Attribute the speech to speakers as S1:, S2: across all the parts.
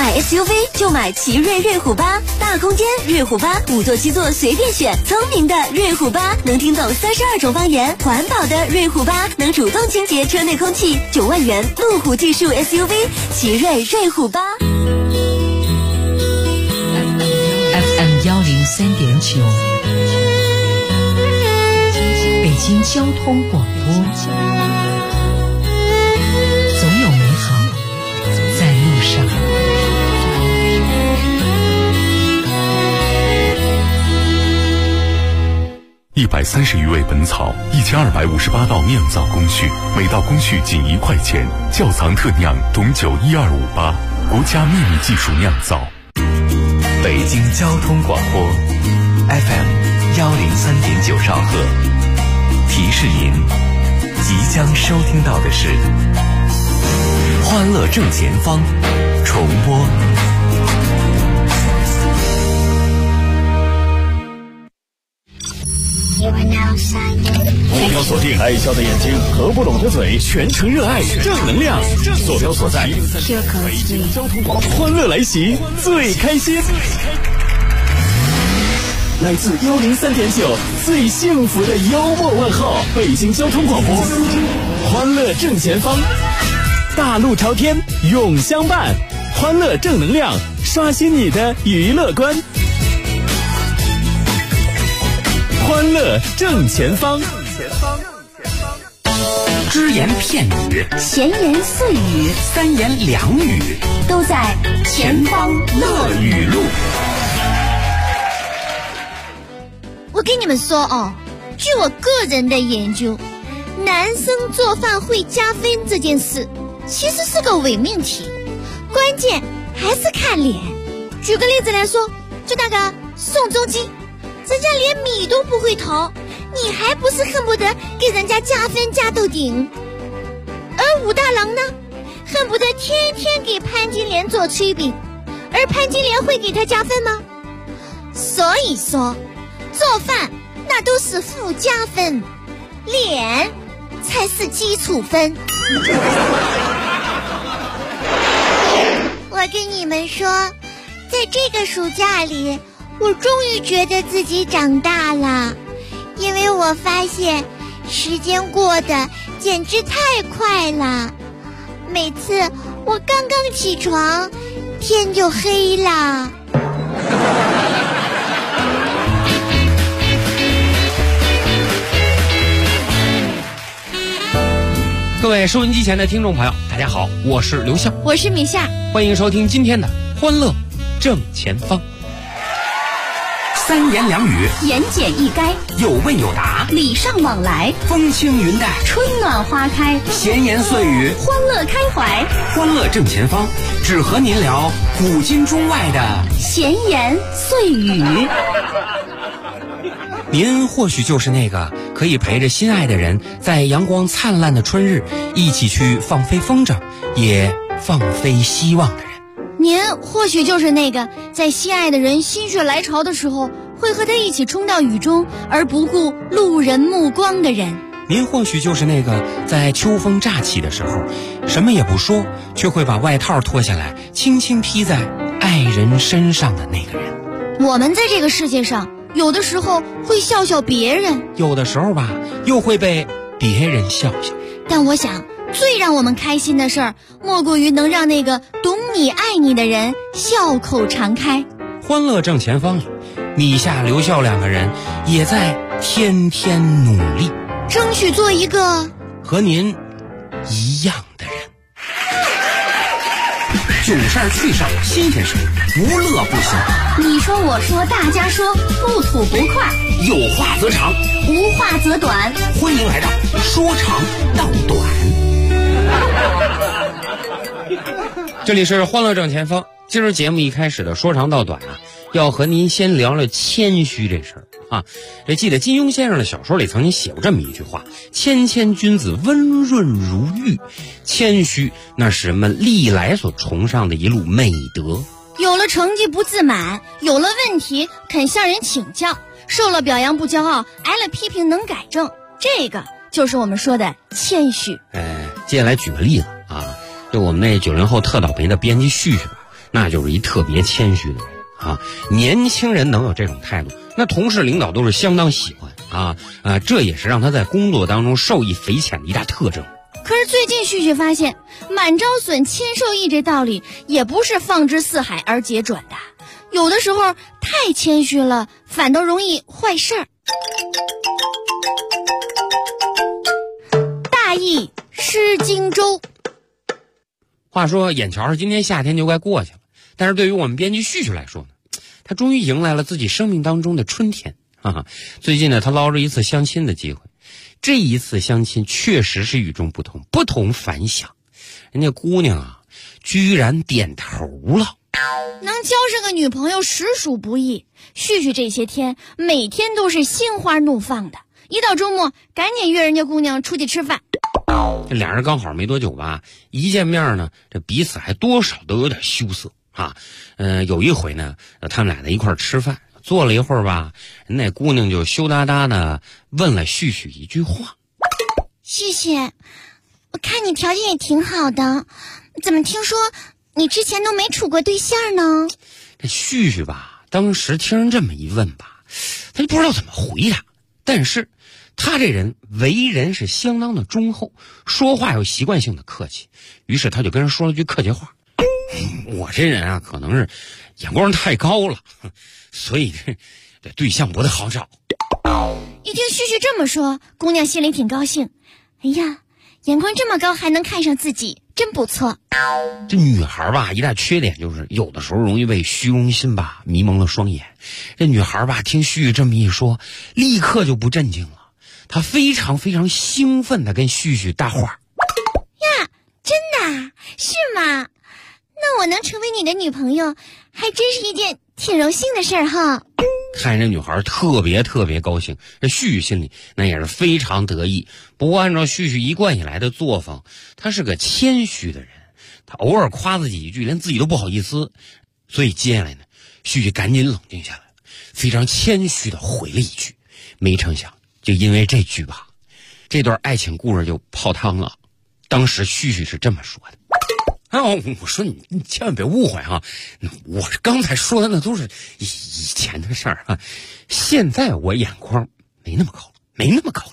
S1: 买 SUV 就买奇瑞瑞虎8，大空间瑞虎8，5座7座随便选，聪明的瑞虎8能听懂32种方言，环保的瑞虎8能主动清洁车内空气，9万元路虎技术 SUV 奇瑞瑞虎8。
S2: FM 103.9，北京交通广播，总有美好在路上。
S3: 130余味本草，1258道酿造工序，每道工序仅1块钱。窖藏特酿董酒12588，国家秘密技术酿造。
S4: 北京交通广播 FM 103.9兆赫，提示您即将收听到的是欢乐正前方重播。
S5: 目标锁定爱笑的眼睛和不拢的嘴，全程热爱正能量。坐标所在北京交通广播，欢乐来袭最开心。来自103.9最幸福的幽默问候，北京交通广播，欢乐正前方，大路朝天永相伴，欢乐正能量，刷新你的娱乐观。欢乐正前方，
S6: 只言片语，
S1: 闲言碎语，
S6: 三言两语，
S1: 都在前方乐语录。
S7: 我跟你们说哦，据我个人的研究，男生做饭会加分这件事其实是个伪命题，关键还是看脸。举个例子来说，就那个宋仲基，人家连米都不会淘，你还不是恨不得给人家加分加到顶？而武大郎呢，恨不得天天给潘金莲做炊饼，而潘金莲会给他加分吗？所以说做饭那都是附加分，脸才是基础分。我跟你们说，在这个暑假里，我终于觉得自己长大了，因为我发现时间过得简直太快了。每次我刚刚起床，天就黑了。
S6: 各位收音机前的听众朋友，大家好，我是刘笑，
S7: 我是米夏，
S6: 欢迎收听今天的欢乐正前方。三言两语，
S1: 言简意赅，
S6: 有问有答，
S1: 礼尚往来，
S6: 风轻云淡，
S1: 春暖花开，
S6: 闲言碎语，
S1: 欢乐开怀。
S6: 欢乐正前方，只和您聊古今中外的
S1: 闲言碎语。
S6: 您或许就是那个可以陪着心爱的人在阳光灿烂的春日一起去放飞风筝，也放飞希望的人。
S7: 您或许就是那个在心爱的人心血来潮的时候会和他一起冲到雨中而不顾路人目光的人。
S6: 您或许就是那个在秋风乍起的时候什么也不说，却会把外套脱下来轻轻披在爱人身上的那个人。
S7: 我们在这个世界上有的时候会笑笑别人，
S6: 有的时候吧又会被别人笑笑。
S7: 但我想最让我们开心的事儿，莫过于能让那个懂你爱你的人笑口常开。
S6: 欢乐正前方里，米夏刘笑两个人也在天天努力，
S7: 争取做一个
S6: 和您一样的人。囧事儿趣事儿新鲜事儿，无乐不行。
S1: 你说我说大家说，不吐不快，
S6: 有话则长，
S1: 无话则短。
S6: 欢迎来到说长道短。这里是欢乐正前方，今儿节目一开始的说长道短啊，要和您先聊聊谦虚这事儿啊。这记得金庸先生的小说里曾经写过这么一句话：谦谦君子，温润如玉。谦虚那是人们历来所崇尚的一路美德。
S7: 有了成绩不自满，有了问题肯向人请教，受了表扬不骄傲，挨了批评能改正，这个就是我们说的谦虚。
S6: 接下来举个例子啊，就我们那90后特倒霉的编辑旭旭吧， 那就是一特别谦虚的人啊。年轻人能有这种态度，那同事领导都是相当喜欢啊，这也是让他在工作当中受益匪浅的一大特征。
S7: 可是最近旭旭发现，满招损，谦受益这道理也不是放之四海而皆准的，有的时候太谦虚了，反倒容易坏事儿。大意失荆州。
S6: 话说眼瞧着今天夏天就快过去了，但是对于我们编辑旭旭来说呢，他终于迎来了自己生命当中的春天啊！最近呢，他捞着一次相亲的机会，这一次相亲确实是与众不同，不同凡响。人家姑娘啊，居然点头了。
S7: 能交上个女朋友实属不易，旭旭这些天每天都是心花怒放的，一到周末赶紧约人家姑娘出去吃饭。
S6: 这俩人刚好没多久吧，一见面呢，这彼此还多少都有点羞涩啊。有一回呢，他们俩在一块儿吃饭，坐了一会儿吧，那姑娘就羞答答的问了旭旭一句话：“
S7: 旭旭，我看你条件也挺好的，怎么听说你之前都没处过对象呢？”
S6: 这旭旭吧，当时听人这么一问吧，他就不知道怎么回答。但是他这人为人是相当的忠厚，说话有习惯性的客气，于是他就跟人说了句客气话：“我这人啊，可能是眼光太高了，所以这对象不太好找。”
S7: 一听旭旭这么说，姑娘心里挺高兴。哎呀，眼光这么高还能看上自己，真不错。
S6: 这女孩吧，一大缺点就是有的时候容易被虚荣心吧迷蒙了双眼。这女孩吧，听旭旭这么一说，立刻就不镇静了。她非常非常兴奋地跟旭旭搭话：“
S7: 呀，真的啊？是吗？那我能成为你的女朋友，还真是一件挺荣幸的事儿哈。”
S6: 看这女孩特别特别高兴，这旭旭心里那也是非常得意。不过按照旭旭一贯以来的作风，他是个谦虚的人，他偶尔夸自己一句，连自己都不好意思。所以接下来呢，旭旭赶紧冷静下来，非常谦虚的回了一句。没成想，就因为这句吧，这段爱情故事就泡汤了。当时旭旭是这么说的：“我说你千万别误会哈，我刚才说的那都是以前的事儿啊，现在我眼光没那么高了，没那么高了。”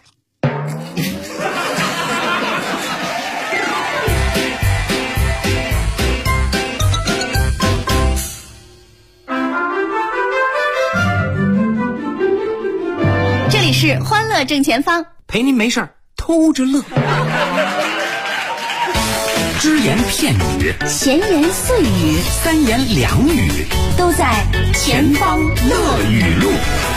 S7: 这里是欢乐正前方，
S6: 陪您没事偷着乐。只言片语，
S1: 闲言碎语，
S6: 三言两语，
S1: 都在前方
S6: 乐语录。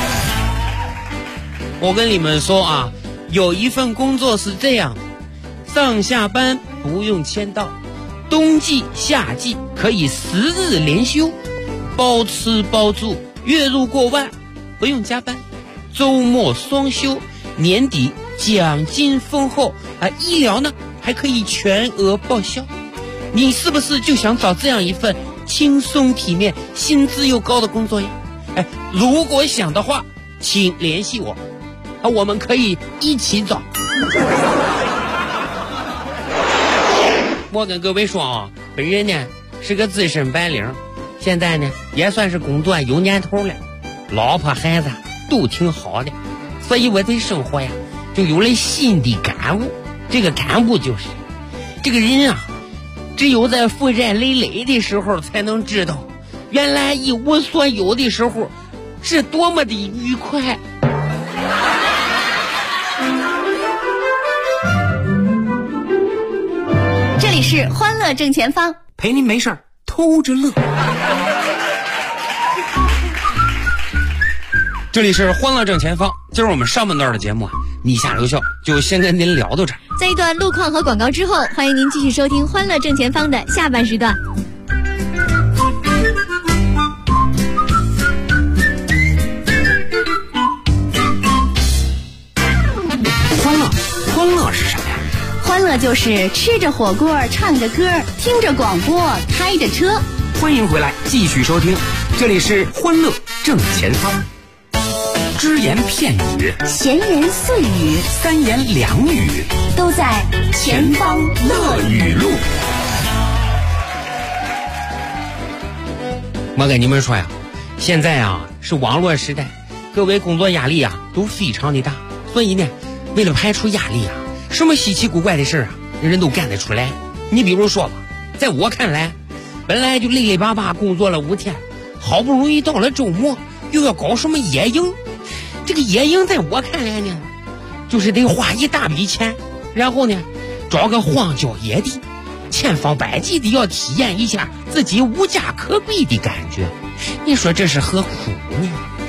S6: 我跟你们说啊，有一份工作是这样，上下班不用签到，冬季夏季可以10日连休，包吃包住，月入过万，不用加班，周末双休，年底奖金丰厚啊，医疗呢还可以全额报销。你是不是就想找这样一份轻松体面、薪资又高的工作呀？如果想的话，请联系我，我们可以一起找。我跟各位说啊，本人呢是个资深白领，现在呢也算是工作有年头了，老婆孩子都挺好的，所以我对生活呀就有了新的感悟。这个感悟就是，这个人啊，只有在负债累累的时候才能知道，原来一无所有的时候是多么的愉快。
S7: 这里是欢乐正前方，
S6: 陪您没事偷着乐。这里是欢乐正前方，今儿我们上半段的节目啊，你下留校就先跟您聊到这儿。
S7: 在一段路况和广告之后，欢迎您继续收听欢乐正前方的下半时段。
S6: 欢乐是什么呀？
S1: 欢乐就是吃着火锅，唱着歌，听着广播，开着车。
S6: 欢迎回来，继续收听，这里是欢乐正前方。只言片语，
S1: 闲言碎语，
S6: 三言两语，
S1: 都在前方乐语录。
S6: 我跟你们说呀，现在啊是网络时代，各位工作压力啊都非常的大，所以呢，为了排除压力啊，什么稀奇古怪的事啊，人都干得出来。你比如说吧，在我看来，本来就累累巴巴工作了5天，好不容易到了周末，又要搞什么野营。这个野营在我看来呢，就是得花一大笔钱，然后呢，找个荒郊野地，千方百计的要体验一下自己无家可归的感觉。你说这是何苦呢？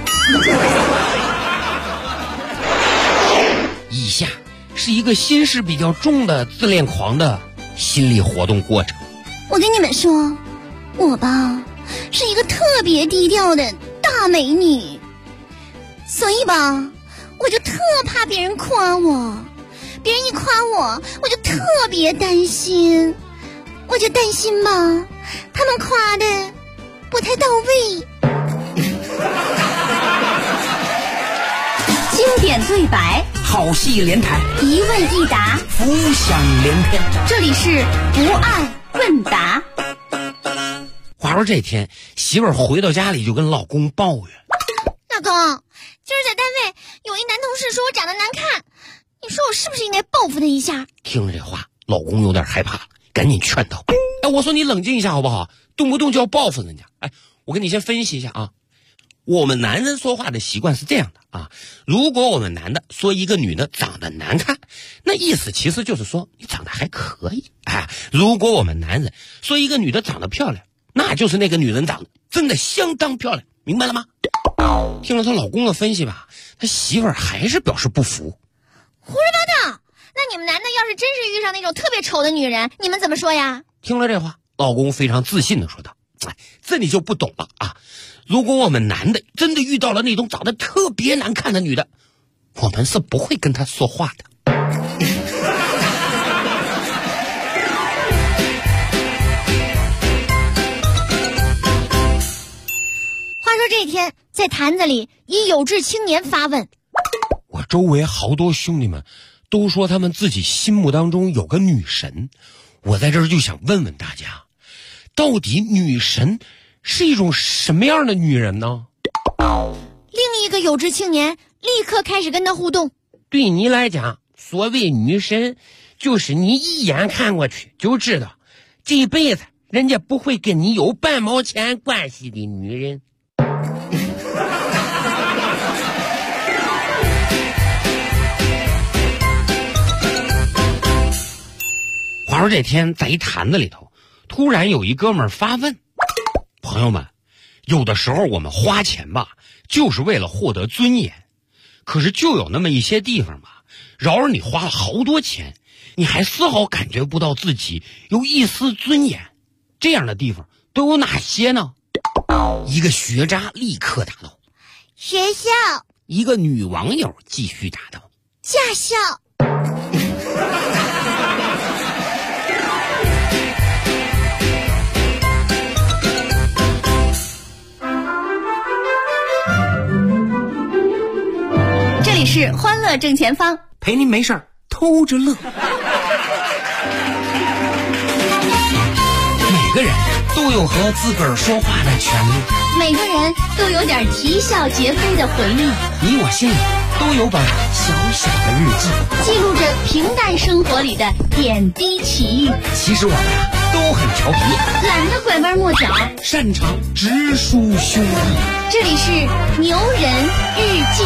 S6: 以下是一个心事比较重的自恋狂的心理活动过程。
S7: 我跟你们说，我吧是一个特别低调的大美女，所以吧我就特怕别人夸我，别人一夸我，我就特别担心，我就担心吧他们夸的不太到位。
S1: 经典对白，
S6: 好戏连台，
S1: 一问一答，
S6: 浮想联翩。
S1: 这里是不二问答。
S6: 话说这天，媳妇儿回到家里就跟老公抱怨：
S7: 老公，今儿在单位有一男同事说我长得难看，你说我是不是应该报复他一下？
S6: 听了这话，老公有点害怕了，赶紧劝道：哎，我说你冷静一下好不好？动不动就要报复人家。哎，我跟你先分析一下啊。我们男人说话的习惯是这样的啊，如果我们男的说一个女的长得难看，那意思其实就是说你长得还可以。哎，如果我们男人说一个女的长得漂亮，那就是那个女人长得真的相当漂亮，明白了吗？听了她老公的分析吧，他媳妇儿还是表示不服。
S7: 胡说八道！那你们男的要是真是遇上那种特别丑的女人，你们怎么说呀？
S6: 听了这话，老公非常自信地说道：哎，这你就不懂了啊！如果我们男的真的遇到了那种长得特别难看的女的，我们是不会跟她说话的。
S7: 话说这天，在坛子里，一有志青年发问：
S6: 我周围好多兄弟们都说他们自己心目当中有个女神，我在这儿就想问问大家，到底女神是一种什么样的女人呢？
S7: 另一个有志青年立刻开始跟他互动。
S6: 对你来讲，所谓女神，就是你一眼看过去就知道，这辈子人家不会跟你有半毛钱关系的女人。话说这天，在一坛子里头，突然有一哥们儿发问：朋友们，有的时候我们花钱吧，就是为了获得尊严，可是就有那么一些地方吧，饶而你花了好多钱，你还丝毫感觉不到自己有一丝尊严，这样的地方都有哪些呢？一个学渣立刻答道：
S7: 学校。
S6: 一个女网友继续答道：
S7: 驾校。
S1: 这里是欢乐正前方，
S6: 陪您没事儿偷着乐。每个人都有和自个儿说话的权利，
S1: 每个人都有点啼笑皆非的回忆，
S6: 你我心里都有本小小的日记，
S1: 记录着平淡生活里的点滴奇遇。
S6: 其实我们都很调皮，
S1: 懒得拐弯抹角，
S6: 擅长直抒胸臆。
S1: 这里是牛人日记。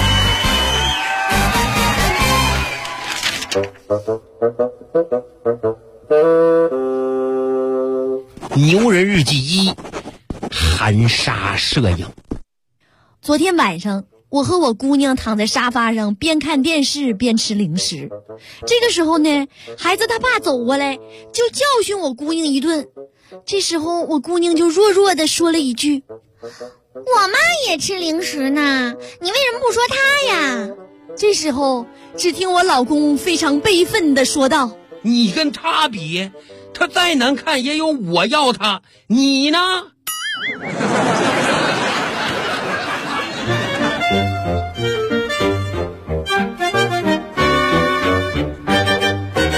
S6: 牛人日记1，含沙射影。
S7: 昨天晚上，我和我姑娘躺在沙发上，边看电视边吃零食。这个时候呢，孩子他爸走过来，就教训我姑娘一顿。这时候，我姑娘就弱弱地说了一句：“我妈也吃零食呢，你为什么不说她呀？”这时候，只听我老公非常悲愤地说道：“
S6: 你跟他比，他再难看也有我要他，你呢？”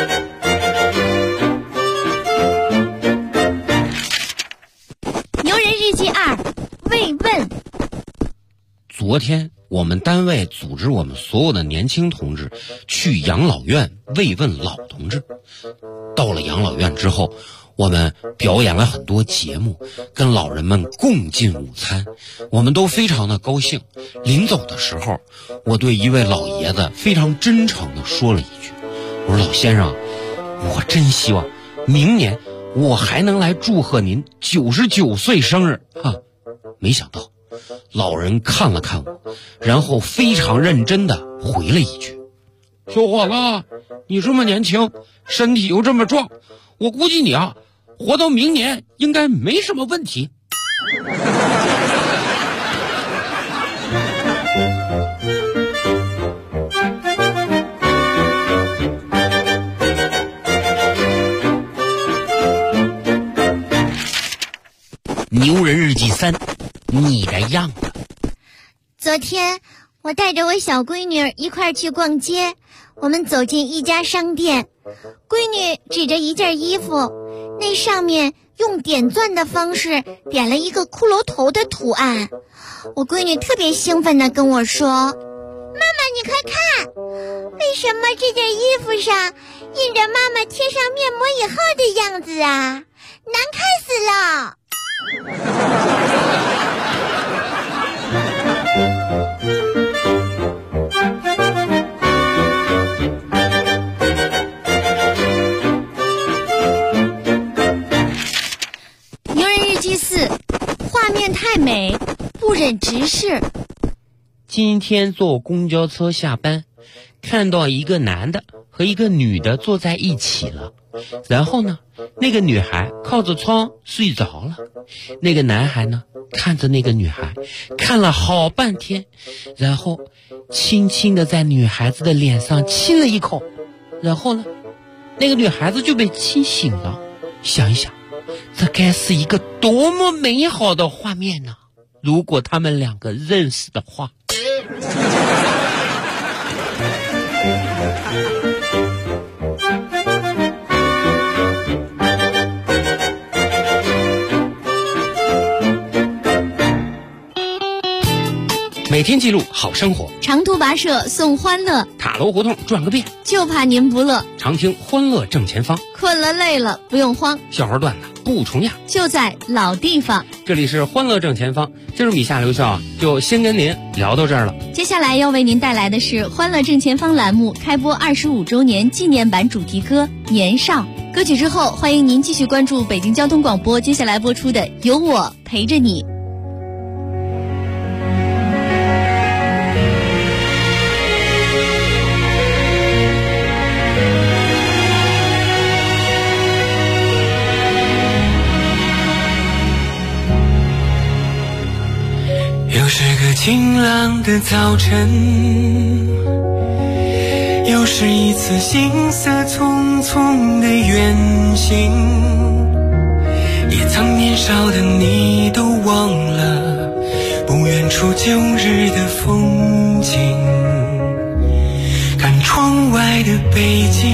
S7: 牛人日记2，慰问。
S6: 昨天我们单位组织我们所有的年轻同志去养老院慰问老同志。到了养老院之后，我们表演了很多节目，跟老人们共进午餐，我们都非常的高兴。临走的时候，我对一位老爷子非常真诚地说了一句，我说老先生，我真希望明年我还能来祝贺您99岁生日哈。没想到老人看了看我，然后非常认真地回了一句，小伙子，你这么年轻，身体又这么壮，我估计你啊活到明年应该没什么问题。牛人日记3，你的样子。
S7: 昨天我带着我小闺女一块儿去逛街，我们走进一家商店，闺女指着一件衣服，那上面用点钻的方式点了一个骷髅头的图案。我闺女特别兴奋地跟我说，妈妈你快看，为什么这件衣服上印着妈妈贴上面膜以后的样子啊，难看死了。牛人日记4，画面太美，不忍直视。
S6: 今天坐公交车下班，看到一个男的和一个女的坐在一起了，然后呢，那个女孩靠着窗睡着了，那个男孩呢看着那个女孩看了好半天，然后轻轻地在女孩子的脸上亲了一口，然后呢，那个女孩子就被亲醒了。想一想，这该是一个多么美好的画面呢！如果他们两个认识的话。每天记录好生活，
S7: 长途跋涉送欢乐，
S6: 塔楼胡同转个遍，
S7: 就怕您不乐。
S6: 常听欢乐正前方，
S7: 困了累了不用慌，
S6: 笑话段子不重样，
S7: 就在老地方。
S6: 这里是欢乐正前方，今儿米夏刘笑就先跟您聊到这儿了。
S7: 接下来要为您带来的是欢乐正前方栏目开播25周年纪念版主题歌《年少》。歌曲之后，欢迎您继续关注北京交通广播接下来播出的《有我陪着你》。
S8: 又是个晴朗的早晨，又是一次行色匆匆的远行，也曾年少的你都忘了不远处旧日的风景，看窗外的北京，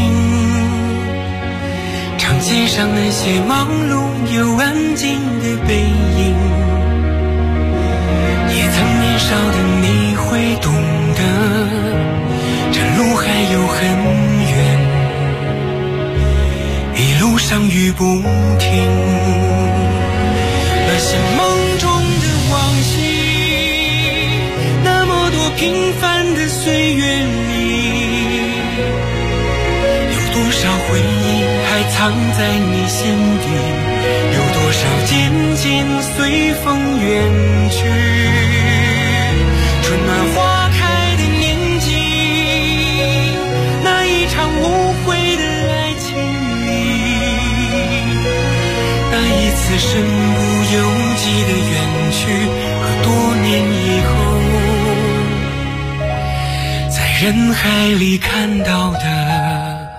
S8: 长街上那些忙碌又安静的背影，也曾年少的你会懂得，这路还有很远，一路上雨不停。那些梦中的往昔，那么多平凡的岁月里，有多少回忆还藏在你心底，有多少渐渐随风远去。春暖花开的年纪，那一场无悔的爱情里，那一次身不由己的远去，和多年以后在人海里看到的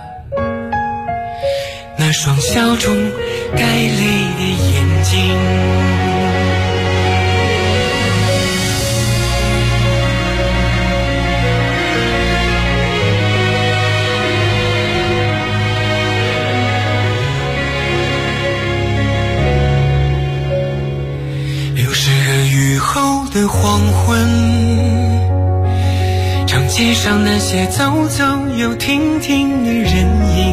S8: 那双笑中带泪的眼睛。 的黄昏，长街上那些走走又停停的人影，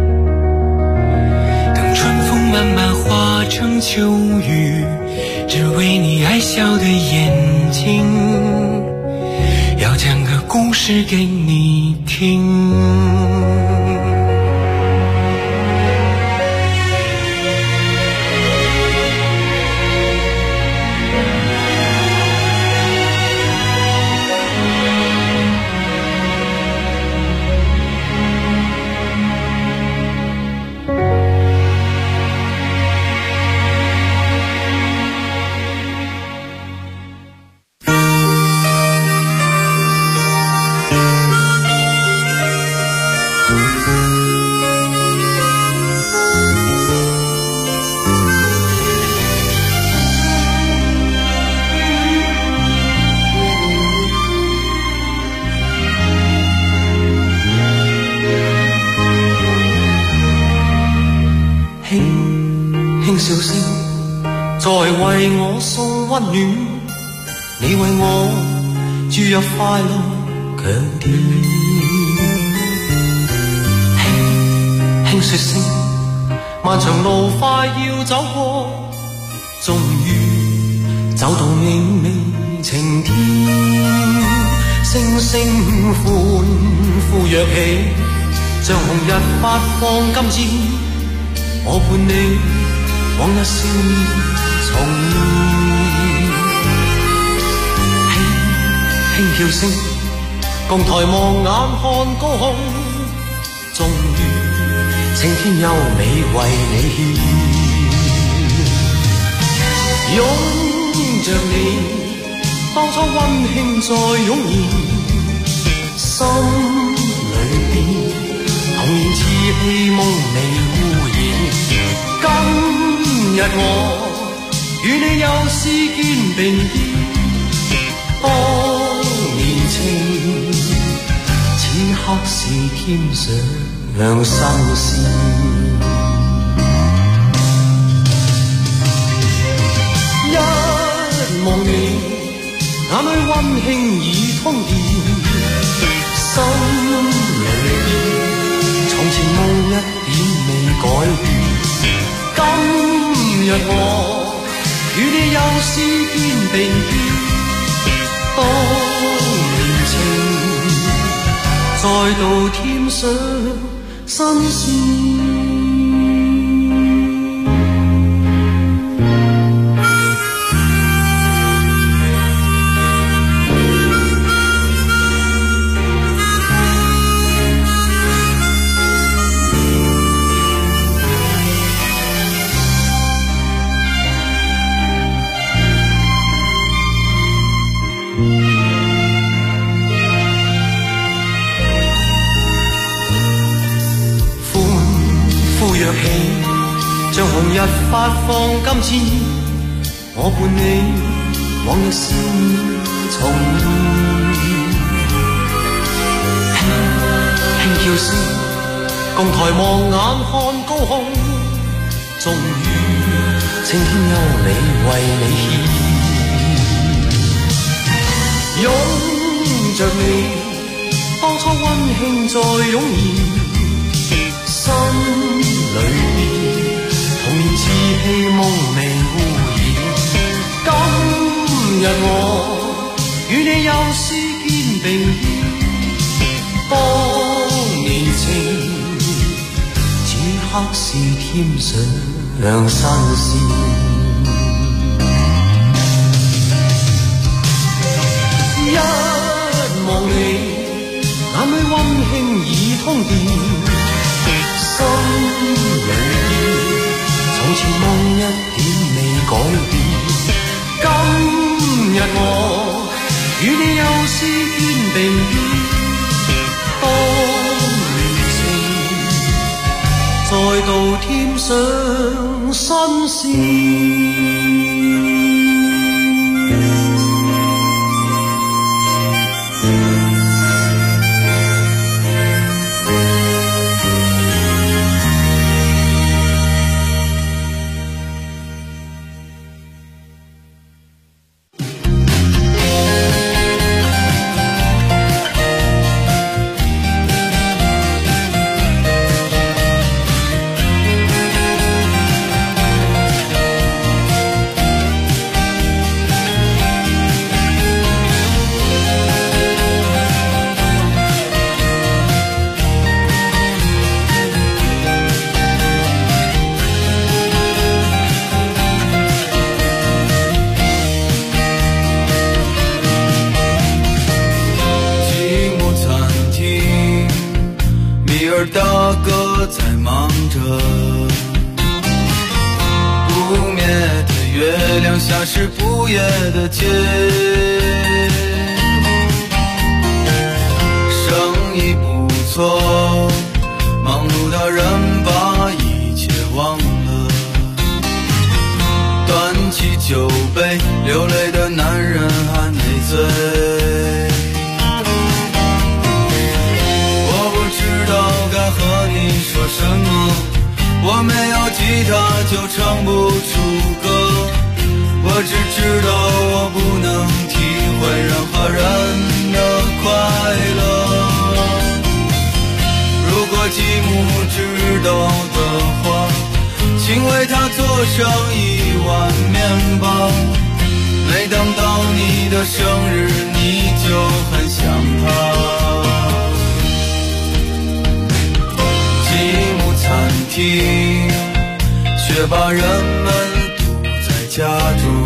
S8: 等春风慢慢化成秋雨，只为你爱笑的眼睛，要讲个故事给你听。
S9: 笑聲在為我送溫暖，你為我注入快樂強電。輕輕說聲，漫長路快要走過，終於走到明媚晴天。星星歡呼躍起，像紅日發放金箭，我伴你往日少年重現，輕叫聲，共抬望眼看高空，終於青天優美為你獻。擁着你，當初溫馨再湧現，心裏邊童年稚氣夢未污染。今日我與你又是肩並肩，當年情此刻是添上新鮮。一望你眼裏溫馨已通電，心裏邊從前夢一點未改變。今日我與你又是肩並肩，當年情再度添上新鮮。像紅日發放金箭，我伴你往日少年重現。輕叫聲，共抬望眼看高空，終於青天優美為你獻。擁着你，當初溫馨再湧現，心裏邊童年稚氣夢未污染。今日我與你又是肩並肩，當年情此刻是添上新鮮。一望你眼裏溫馨已通電，心裏邊從前夢一點未改變。今日我與你又是肩並肩，當年情再度添上新鮮。
S10: 月亮下是不夜的街，生意不错，忙碌的人把一切忘了，端起酒杯，流泪的男人还没醉。我不知道该和你说什么，我没有吉他就唱不出歌，我只知道我不能体会任何人的快乐。如果继母知道的话，请为她做上一碗面包，每当到你的生日你就很想她。继母餐厅却把人们堵在家中，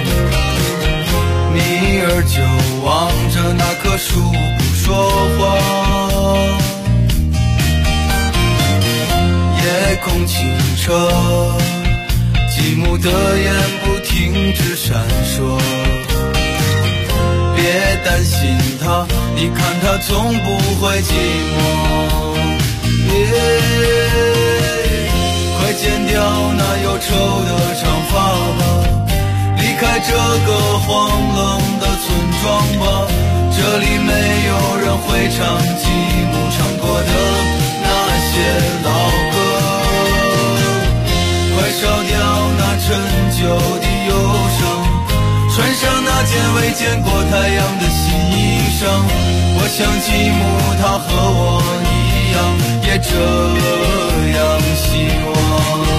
S10: 女儿就望着那棵树不说话，夜空清澈，继母的眼不停止闪烁。别担心她，你看她从不会寂寞。快剪掉那忧愁的长发吧，离开这个荒冷的村庄吧，这里没有人会唱继母唱过的那些老歌。快烧掉那陈旧的忧伤，穿上那件未见过太阳的新衣裳。我想继母她和我一样，也这样希望。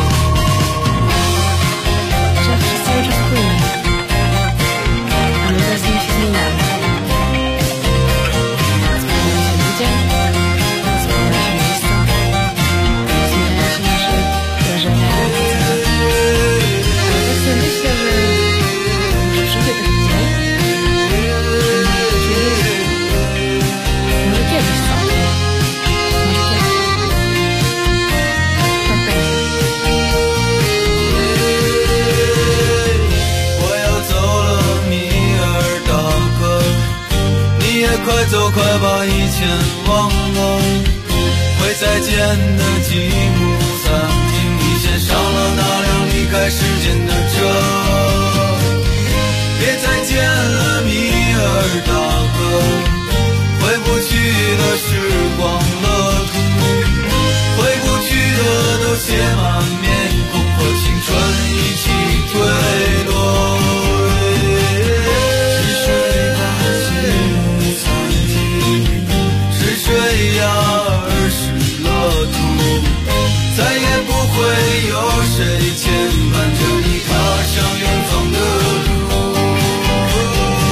S10: 快走，快把以前忘了，会再见的继母餐厅，你先上了那辆离开时间的车。